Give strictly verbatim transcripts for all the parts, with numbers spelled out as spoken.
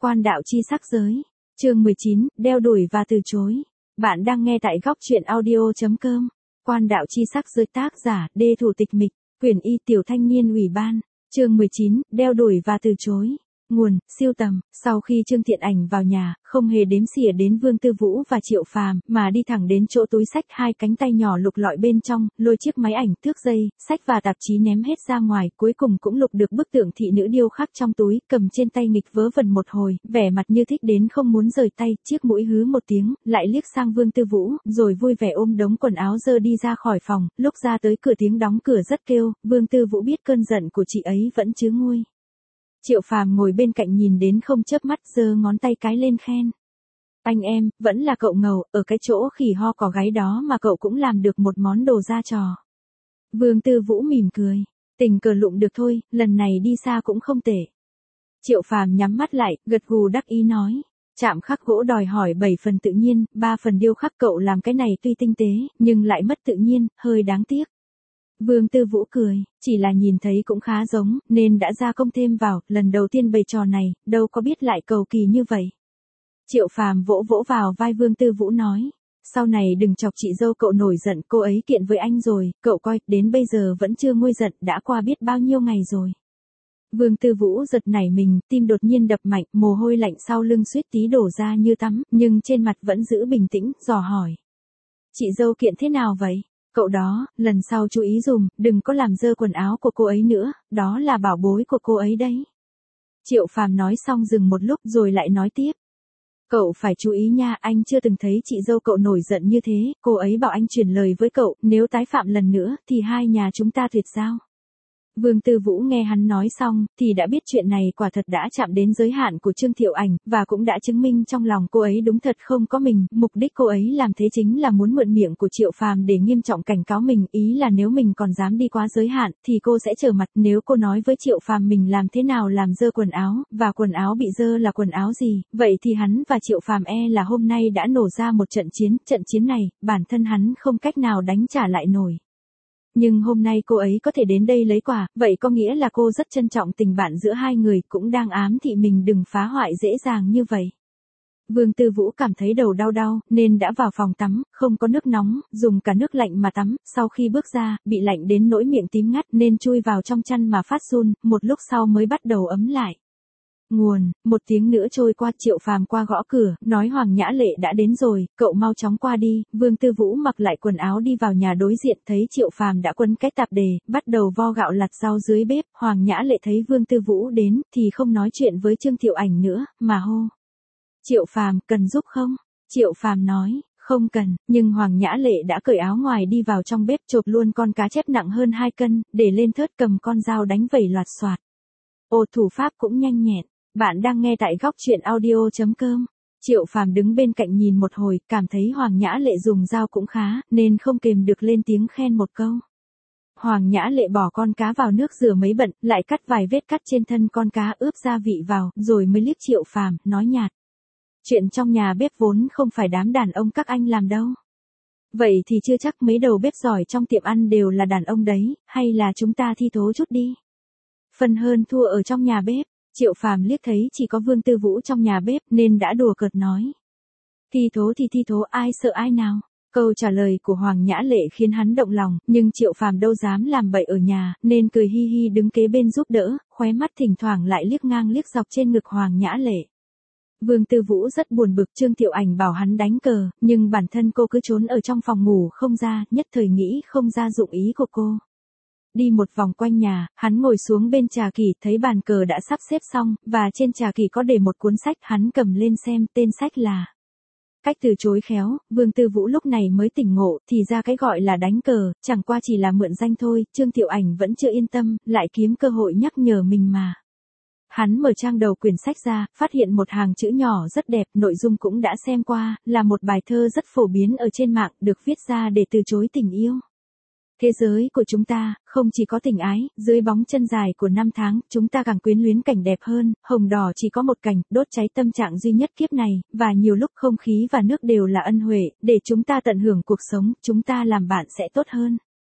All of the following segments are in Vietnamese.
Quan đạo chi sắc giới. Chương mười chín, đeo đuổi và từ chối. Bạn đang nghe tại góc truyện audio chấm com. Quan đạo chi sắc giới, tác giả, Đê Thủ Tịch Mịch, quyển Y, Tiểu Thanh Niên Ủy ban. Chương mười chín, đeo đuổi và từ chối. Nguồn, siêu tầm. Sau khi Trương Thiện Ảnh vào nhà, không hề đếm xỉa đến Vương Tư Vũ và Triệu Phàm, mà đi thẳng đến chỗ túi xách, hai cánh tay nhỏ lục lọi bên trong, lôi chiếc máy ảnh, thước dây, sách và tạp chí ném hết ra ngoài, cuối cùng cũng lục được bức tượng thị nữ điêu khắc trong túi, cầm trên tay nghịch vớ vẩn một hồi, vẻ mặt như thích đến không muốn rời tay, chiếc mũi hứ một tiếng, lại liếc sang Vương Tư Vũ, rồi vui vẻ ôm đống quần áo dơ đi ra khỏi phòng. Lúc ra tới cửa tiếng đóng cửa rất kêu, Vương Tư Vũ biết cơn giận của chị ấy vẫn chứa nguôi. Triệu Phàm ngồi bên cạnh nhìn đến không chớp mắt, giơ ngón tay cái lên khen. Anh em, vẫn là cậu ngầu, ở cái chỗ khỉ ho cò gáy đó mà cậu cũng làm được một món đồ ra trò. Vương Tư Vũ mỉm cười. Tình cờ lụm được thôi, lần này đi xa cũng không tệ. Triệu Phàm nhắm mắt lại, gật gù đắc ý nói. Chạm khắc gỗ đòi hỏi bảy phần tự nhiên, ba phần điêu khắc, cậu làm cái này tuy tinh tế, nhưng lại mất tự nhiên, hơi đáng tiếc. Vương Tư Vũ cười, chỉ là nhìn thấy cũng khá giống, nên đã gia công thêm vào, lần đầu tiên bày trò này, đâu có biết lại cầu kỳ như vậy. Triệu Phàm vỗ vỗ vào vai Vương Tư Vũ nói, sau này đừng chọc chị dâu cậu nổi giận, cô ấy kiện với anh rồi, cậu coi, đến bây giờ vẫn chưa nguôi giận, đã qua biết bao nhiêu ngày rồi. Vương Tư Vũ giật nảy mình, tim đột nhiên đập mạnh, mồ hôi lạnh sau lưng suýt tí đổ ra như tắm, nhưng trên mặt vẫn giữ bình tĩnh, dò hỏi. Chị dâu kiện thế nào vậy? Cậu đó, lần sau chú ý dùm, đừng có làm dơ quần áo của cô ấy nữa, đó là bảo bối của cô ấy đấy. Triệu Phàm nói xong dừng một lúc rồi lại nói tiếp. Cậu phải chú ý nha, anh chưa từng thấy chị dâu cậu nổi giận như thế, cô ấy bảo anh truyền lời với cậu, nếu tái phạm lần nữa, thì hai nhà chúng ta tuyệt giao. Vương Tư Vũ nghe hắn nói xong, thì đã biết chuyện này quả thật đã chạm đến giới hạn của Trương Thiệu Ảnh, và cũng đã chứng minh trong lòng cô ấy đúng thật không có mình, mục đích cô ấy làm thế chính là muốn mượn miệng của Triệu Phàm để nghiêm trọng cảnh cáo mình, ý là nếu mình còn dám đi quá giới hạn, thì cô sẽ trở mặt, nếu cô nói với Triệu Phàm mình làm thế nào làm dơ quần áo, và quần áo bị dơ là quần áo gì, vậy thì hắn và Triệu Phàm e là hôm nay đã nổ ra một trận chiến, trận chiến này, bản thân hắn không cách nào đánh trả lại nổi. Nhưng hôm nay cô ấy có thể đến đây lấy quà, vậy có nghĩa là cô rất trân trọng tình bạn giữa hai người, cũng đang ám thị mình đừng phá hoại dễ dàng như vậy. Vương Tư Vũ cảm thấy đầu đau đau, nên đã vào phòng tắm, không có nước nóng, dùng cả nước lạnh mà tắm, sau khi bước ra, bị lạnh đến nỗi miệng tím ngắt nên chui vào trong chăn mà phát run, một lúc sau mới bắt đầu ấm lại. Nguồn, một tiếng nữa trôi qua, Triệu Phàm qua gõ cửa, nói Hoàng Nhã Lệ đã đến rồi, cậu mau chóng qua đi. Vương Tư Vũ mặc lại quần áo đi vào nhà đối diện, thấy Triệu Phàm đã quấn cái tạp đề, bắt đầu vo gạo lặt rau dưới bếp. Hoàng Nhã Lệ thấy Vương Tư Vũ đến, thì không nói chuyện với Trương Thiệu Ảnh nữa, mà hô. Triệu Phàm, cần giúp không? Triệu Phàm nói, không cần, nhưng Hoàng Nhã Lệ đã cởi áo ngoài đi vào trong bếp, chộp luôn con cá chép nặng hơn hai cân, để lên thớt, cầm con dao đánh vẩy loạt xoạt. Ồ, thủ pháp cũng nhanh nhẹn. Bạn đang nghe tại góc truyện audio chấm com. Triệu Phàm đứng bên cạnh nhìn một hồi, cảm thấy Hoàng Nhã Lệ dùng dao cũng khá, nên không kềm được lên tiếng khen một câu. Hoàng Nhã Lệ bỏ con cá vào nước rửa mấy bận, lại cắt vài vết cắt trên thân con cá, ướp gia vị vào, rồi mới liếc Triệu Phàm, nói nhạt. Chuyện trong nhà bếp vốn không phải đám đàn ông các anh làm đâu. Vậy thì chưa chắc mấy đầu bếp giỏi trong tiệm ăn đều là đàn ông đấy, hay là chúng ta thi thố chút đi. Phần hơn thua ở trong nhà bếp. Triệu Phàm liếc thấy chỉ có Vương Tư Vũ trong nhà bếp nên đã đùa cợt nói. Thi thố thì thi thố, ai sợ ai nào. Câu trả lời của Hoàng Nhã Lệ khiến hắn động lòng, nhưng Triệu Phàm đâu dám làm bậy ở nhà, nên cười hi hi đứng kế bên giúp đỡ, khóe mắt thỉnh thoảng lại liếc ngang liếc dọc trên ngực Hoàng Nhã Lệ. Vương Tư Vũ rất buồn bực, Trương Thiệu Ảnh bảo hắn đánh cờ, nhưng bản thân cô cứ trốn ở trong phòng ngủ không ra, nhất thời nghĩ không ra dụng ý của cô. Đi một vòng quanh nhà, hắn ngồi xuống bên trà kỷ, thấy bàn cờ đã sắp xếp xong, và trên trà kỷ có để một cuốn sách, hắn cầm lên xem, tên sách là Cách từ chối khéo. Vương Tư Vũ lúc này mới tỉnh ngộ, thì ra cái gọi là đánh cờ, chẳng qua chỉ là mượn danh thôi. Trương Thiệu Ảnh vẫn chưa yên tâm, lại kiếm cơ hội nhắc nhở mình mà. Hắn mở trang đầu quyển sách ra, phát hiện một hàng chữ nhỏ rất đẹp, nội dung cũng đã xem qua, là một bài thơ rất phổ biến ở trên mạng, được viết ra để từ chối tình yêu. Thế giới của chúng ta, không chỉ có tình ái, dưới bóng chân dài của năm tháng, chúng ta càng quyến luyến cảnh đẹp hơn, hồng đỏ chỉ có một cảnh, đốt cháy tâm trạng duy nhất kiếp này, và nhiều lúc không khí và nước đều là ân huệ, để chúng ta tận hưởng cuộc sống, chúng ta làm bạn sẽ tốt hơn.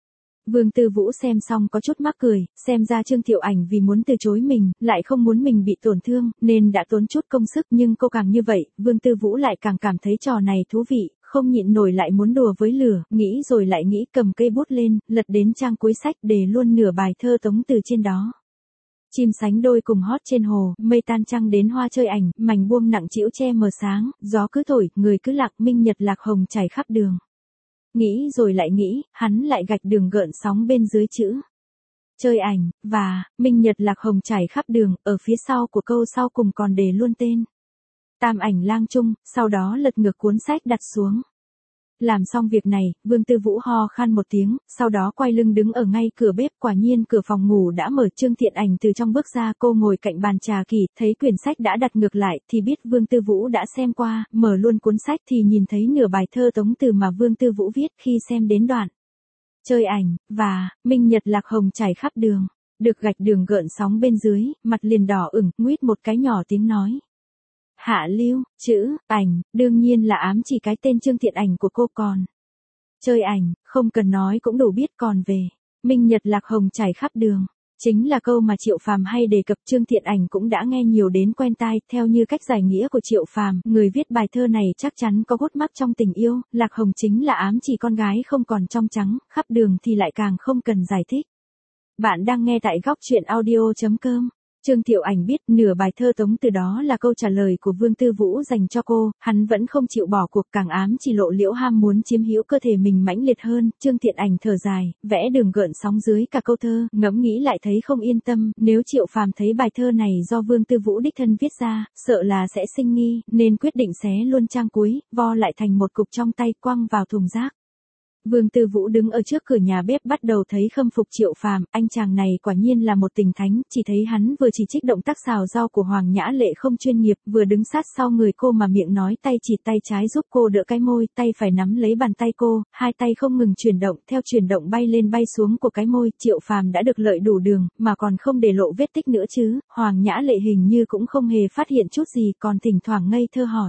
Vương Tư Vũ xem xong có chút mắc cười, xem ra Trương Thiệu Ảnh vì muốn từ chối mình, lại không muốn mình bị tổn thương, nên đã tốn chút công sức, nhưng cô càng như vậy, Vương Tư Vũ lại càng cảm thấy trò này thú vị, không nhịn nổi lại muốn đùa với lửa, nghĩ rồi lại nghĩ, cầm cây bút lên, lật đến trang cuối sách để luôn nửa bài thơ tống từ trên đó. Chim sánh đôi cùng hót trên hồ, mây tan trăng đến hoa chơi ảnh, mảnh buông nặng trĩu che mờ sáng, gió cứ thổi, người cứ lạc, minh nhật lạc hồng chảy khắp đường. Nghĩ rồi lại nghĩ, hắn lại gạch đường gợn sóng bên dưới chữ chơi ảnh, và, minh nhật lạc hồng chảy khắp đường, ở phía sau của câu sau cùng còn để luôn tên Tam Ảnh Lang Trung, sau đó lật ngược cuốn sách đặt xuống. Làm xong việc này, Vương Tư Vũ ho khan một tiếng, sau đó quay lưng đứng ở ngay cửa bếp, quả nhiên cửa phòng ngủ đã mở. Trương Thiện Ảnh từ trong bước ra, cô ngồi cạnh bàn trà kỳ, thấy quyển sách đã đặt ngược lại, thì biết Vương Tư Vũ đã xem qua, mở luôn cuốn sách thì nhìn thấy nửa bài thơ tống từ mà Vương Tư Vũ viết khi xem đến đoạn chơi ảnh, và, minh nhật lạc hồng chảy khắp đường, được gạch đường gợn sóng bên dưới, mặt liền đỏ ửng, nguýt một cái nhỏ tiếng nói. Hạ lưu, chữ, ảnh, đương nhiên là ám chỉ cái tên Trương Thiện Ảnh của cô, còn chơi ảnh, không cần nói cũng đủ biết, còn về, minh nhật lạc hồng chảy khắp đường, chính là câu mà Triệu Phàm hay đề cập. Trương Thiện Ảnh cũng đã nghe nhiều đến quen tai, theo như cách giải nghĩa của Triệu Phàm, người viết bài thơ này chắc chắn có gút mắc trong tình yêu, lạc hồng chính là ám chỉ con gái không còn trong trắng, khắp đường thì lại càng không cần giải thích. Bạn đang nghe tại góc truyện audio chấm com. Trương Thiệu Ảnh biết nửa bài thơ tống từ đó là câu trả lời của Vương Tư Vũ dành cho cô, hắn vẫn không chịu bỏ cuộc, càng ám chỉ lộ liễu ham muốn chiếm hữu cơ thể mình mãnh liệt hơn. Trương Thiện Ảnh thở dài, vẽ đường gợn sóng dưới cả câu thơ, ngẫm nghĩ lại thấy không yên tâm, nếu Triệu Phàm thấy bài thơ này do Vương Tư Vũ đích thân viết ra, sợ là sẽ sinh nghi, nên quyết định xé luôn trang cuối, vo lại thành một cục trong tay, quăng vào thùng rác. Vương Tư Vũ đứng ở trước cửa nhà bếp bắt đầu thấy khâm phục Triệu Phàm, anh chàng này quả nhiên là một tình thánh, chỉ thấy hắn vừa chỉ trích động tác xào rau của Hoàng Nhã Lệ không chuyên nghiệp, vừa đứng sát sau người cô mà miệng nói tay chỉ tay trái giúp cô đỡ cái môi, tay phải nắm lấy bàn tay cô, hai tay không ngừng chuyển động, theo chuyển động bay lên bay xuống của cái môi, Triệu Phàm đã được lợi đủ đường, mà còn không để lộ vết tích nữa chứ. Hoàng Nhã Lệ hình như cũng không hề phát hiện chút gì, còn thỉnh thoảng ngây thơ hỏi.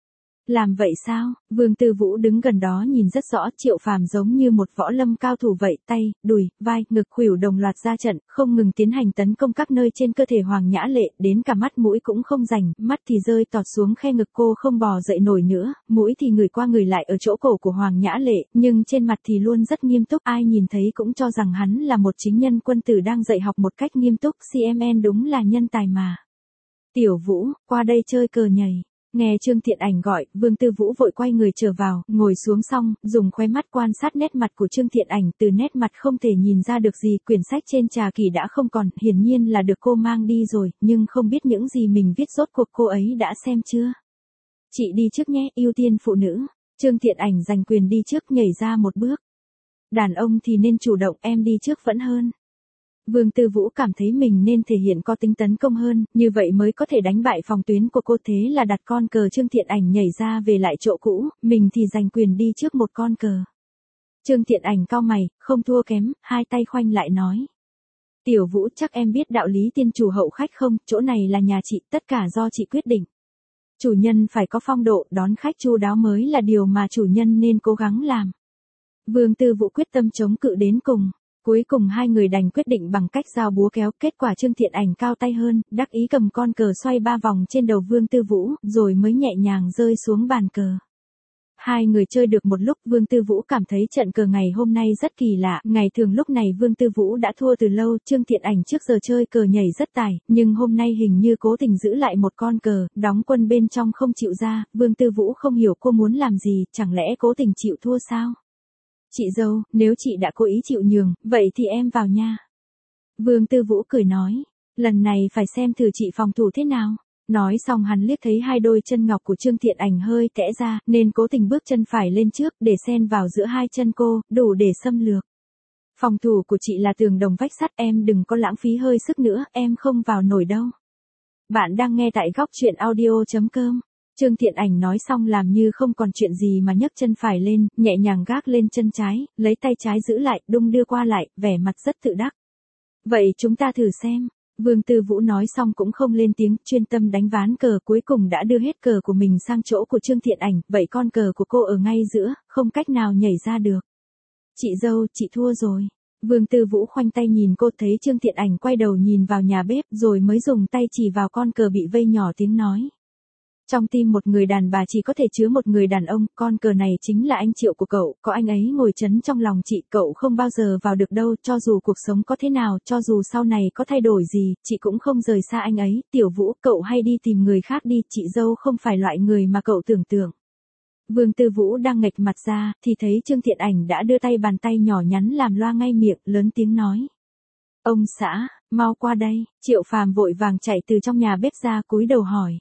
Làm vậy sao? Vương Tư Vũ đứng gần đó nhìn rất rõ, Triệu Phàm giống như một võ lâm cao thủ vậy, tay, đùi, vai, ngực, khuỷu đồng loạt ra trận, không ngừng tiến hành tấn công các nơi trên cơ thể Hoàng Nhã Lệ, đến cả mắt mũi cũng không rảnh, mắt thì rơi tọt xuống khe ngực cô không bò dậy nổi nữa, mũi thì người qua người lại ở chỗ cổ của Hoàng Nhã Lệ, nhưng trên mặt thì luôn rất nghiêm túc, ai nhìn thấy cũng cho rằng hắn là một chính nhân quân tử đang dạy học một cách nghiêm túc. xê em en đúng là nhân tài mà. Tiểu Vũ, qua đây chơi cờ nhảy. Nghe Trương Thiện Ảnh gọi, Vương Tư Vũ vội quay người trở vào, ngồi xuống xong, dùng khóe mắt quan sát nét mặt của Trương Thiện Ảnh, từ nét mặt không thể nhìn ra được gì, quyển sách trên trà kỷ đã không còn, hiển nhiên là được cô mang đi rồi, nhưng không biết những gì mình viết rốt cuộc cô ấy đã xem chưa. Chị đi trước nhé, ưu tiên phụ nữ. Trương Thiện Ảnh giành quyền đi trước, nhảy ra một bước. Đàn ông thì nên chủ động, em đi trước vẫn hơn. Vương Tư Vũ cảm thấy mình nên thể hiện có tính tấn công hơn, như vậy mới có thể đánh bại phòng tuyến của cô, thế là đặt con cờ. Trương Thiện Ảnh nhảy ra về lại chỗ cũ, mình thì giành quyền đi trước một con cờ. Trương Thiện Ảnh cau mày, không thua kém, hai tay khoanh lại nói. Tiểu Vũ, chắc em biết đạo lý tiên chủ hậu khách không, chỗ này là nhà chị, tất cả do chị quyết định. Chủ nhân phải có phong độ, đón khách chu đáo mới là điều mà chủ nhân nên cố gắng làm. Vương Tư Vũ quyết tâm chống cự đến cùng. Cuối cùng hai người đành quyết định bằng cách giao búa kéo, kết quả Trương Thiện Ảnh cao tay hơn, đắc ý cầm con cờ xoay ba vòng trên đầu Vương Tư Vũ, rồi mới nhẹ nhàng rơi xuống bàn cờ. Hai người chơi được một lúc, Vương Tư Vũ cảm thấy trận cờ ngày hôm nay rất kỳ lạ, ngày thường lúc này Vương Tư Vũ đã thua từ lâu, Trương Thiện Ảnh trước giờ chơi cờ nhảy rất tài, nhưng hôm nay hình như cố tình giữ lại một con cờ, đóng quân bên trong không chịu ra, Vương Tư Vũ không hiểu cô muốn làm gì, chẳng lẽ cố tình chịu thua sao? Chị dâu, nếu chị đã cố ý chịu nhường, vậy thì em vào nha. Vương Tư Vũ cười nói, lần này phải xem thử chị phòng thủ thế nào. Nói xong hắn liếc thấy hai đôi chân ngọc của Trương Thiện Ảnh hơi tẽ ra, nên cố tình bước chân phải lên trước, để xen vào giữa hai chân cô, đủ để xâm lược. Phòng thủ của chị là tường đồng vách sắt, em đừng có lãng phí hơi sức nữa, em không vào nổi đâu. Bạn đang nghe tại góc truyện audio chấm com. Trương Thiện Ảnh nói xong làm như không còn chuyện gì mà nhấc chân phải lên, nhẹ nhàng gác lên chân trái, lấy tay trái giữ lại, đung đưa qua lại, vẻ mặt rất tự đắc. Vậy chúng ta thử xem. Vương Tư Vũ nói xong cũng không lên tiếng, chuyên tâm đánh ván cờ, cuối cùng đã đưa hết cờ của mình sang chỗ của Trương Thiện Ảnh, vậy con cờ của cô ở ngay giữa, không cách nào nhảy ra được. Chị dâu, chị thua rồi. Vương Tư Vũ khoanh tay nhìn cô, thấy Trương Thiện Ảnh quay đầu nhìn vào nhà bếp rồi mới dùng tay chỉ vào con cờ bị vây nhỏ tiếng nói. Trong tim một người đàn bà chỉ có thể chứa một người đàn ông, con cờ này chính là anh Triệu của cậu, có anh ấy ngồi chấn trong lòng chị, cậu không bao giờ vào được đâu, cho dù cuộc sống có thế nào, cho dù sau này có thay đổi gì, chị cũng không rời xa anh ấy. Tiểu Vũ, cậu hay đi tìm người khác đi, chị dâu không phải loại người mà cậu tưởng tượng. Vương Tư Vũ đang nghệch mặt ra, thì thấy Trương Thiện Ảnh đã đưa tay bàn tay nhỏ nhắn làm loa ngay miệng, lớn tiếng nói. Ông xã, mau qua đây. Triệu Phàm vội vàng chạy từ trong nhà bếp ra, cúi đầu hỏi.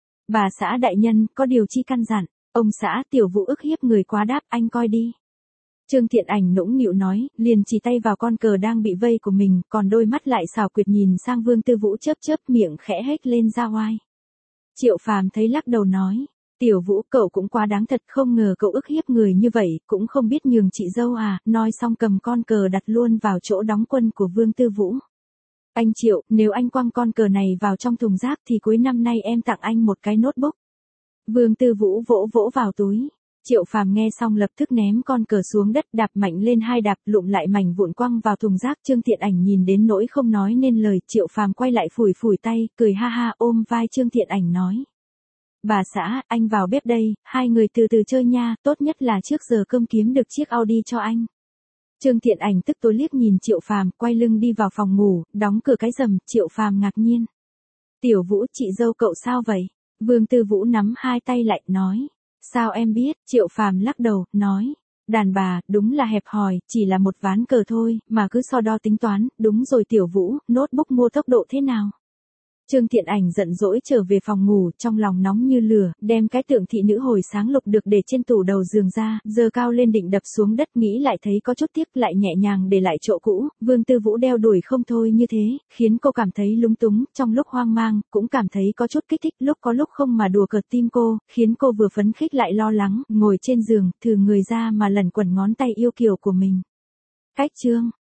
Bà xã đại nhân, có điều chi căn dặn? Ông xã, Tiểu Vũ ức hiếp người quá, đáp, anh coi đi. Trương Thiện Ảnh nũng nịu nói, liền chỉ tay vào con cờ đang bị vây của mình, còn đôi mắt lại xảo quyệt nhìn sang Vương Tư Vũ, chớp chớp miệng khẽ hét lên ra oai. Triệu Phàm thấy lắc đầu nói. Tiểu Vũ, cậu cũng quá đáng thật, không ngờ cậu ức hiếp người như vậy, cũng không biết nhường chị dâu à. Nói xong cầm con cờ đặt luôn vào chỗ đóng quân của Vương Tư Vũ. Anh Triệu, nếu anh quăng con cờ này vào trong thùng rác thì cuối năm nay em tặng anh một cái notebook. Vương Tư Vũ vỗ vỗ vào túi. Triệu Phàm nghe xong lập tức ném con cờ xuống đất, đạp mạnh lên hai đạp, lụm lại mảnh vụn quăng vào thùng rác. Trương Thiện Ảnh nhìn đến nỗi không nói nên lời, Triệu Phàm quay lại phủi phủi tay, cười ha ha ôm vai Trương Thiện Ảnh nói. Bà xã, anh vào bếp đây, hai người từ từ chơi nha, tốt nhất là trước giờ cơm kiếm được chiếc Audi cho anh. Trương Thiện Ảnh tức tối liếc nhìn Triệu Phàm, quay lưng đi vào phòng ngủ, đóng cửa cái rầm. Triệu Phàm ngạc nhiên. Tiểu Vũ, chị dâu cậu sao vậy? Vương Tư Vũ nắm hai tay lại, nói. Sao em biết? Triệu Phàm lắc đầu, nói. Đàn bà, đúng là hẹp hòi, chỉ là một ván cờ thôi, mà cứ so đo tính toán. Đúng rồi Tiểu Vũ, notebook mua tốc độ thế nào? Trương Thiện Ảnh giận dỗi trở về phòng ngủ, trong lòng nóng như lửa, đem cái tượng thị nữ hồi sáng lục được để trên tủ đầu giường ra, giơ cao lên định đập xuống đất, nghĩ lại thấy có chút tiếc, lại nhẹ nhàng để lại chỗ cũ. Vương Tư Vũ đeo đuổi không thôi như thế, khiến cô cảm thấy lúng túng, trong lúc hoang mang, cũng cảm thấy có chút kích thích, lúc có lúc không mà đùa cợt tim cô, khiến cô vừa phấn khích lại lo lắng, ngồi trên giường, thử người ra mà lần quẩn ngón tay yêu kiều của mình. Cách chương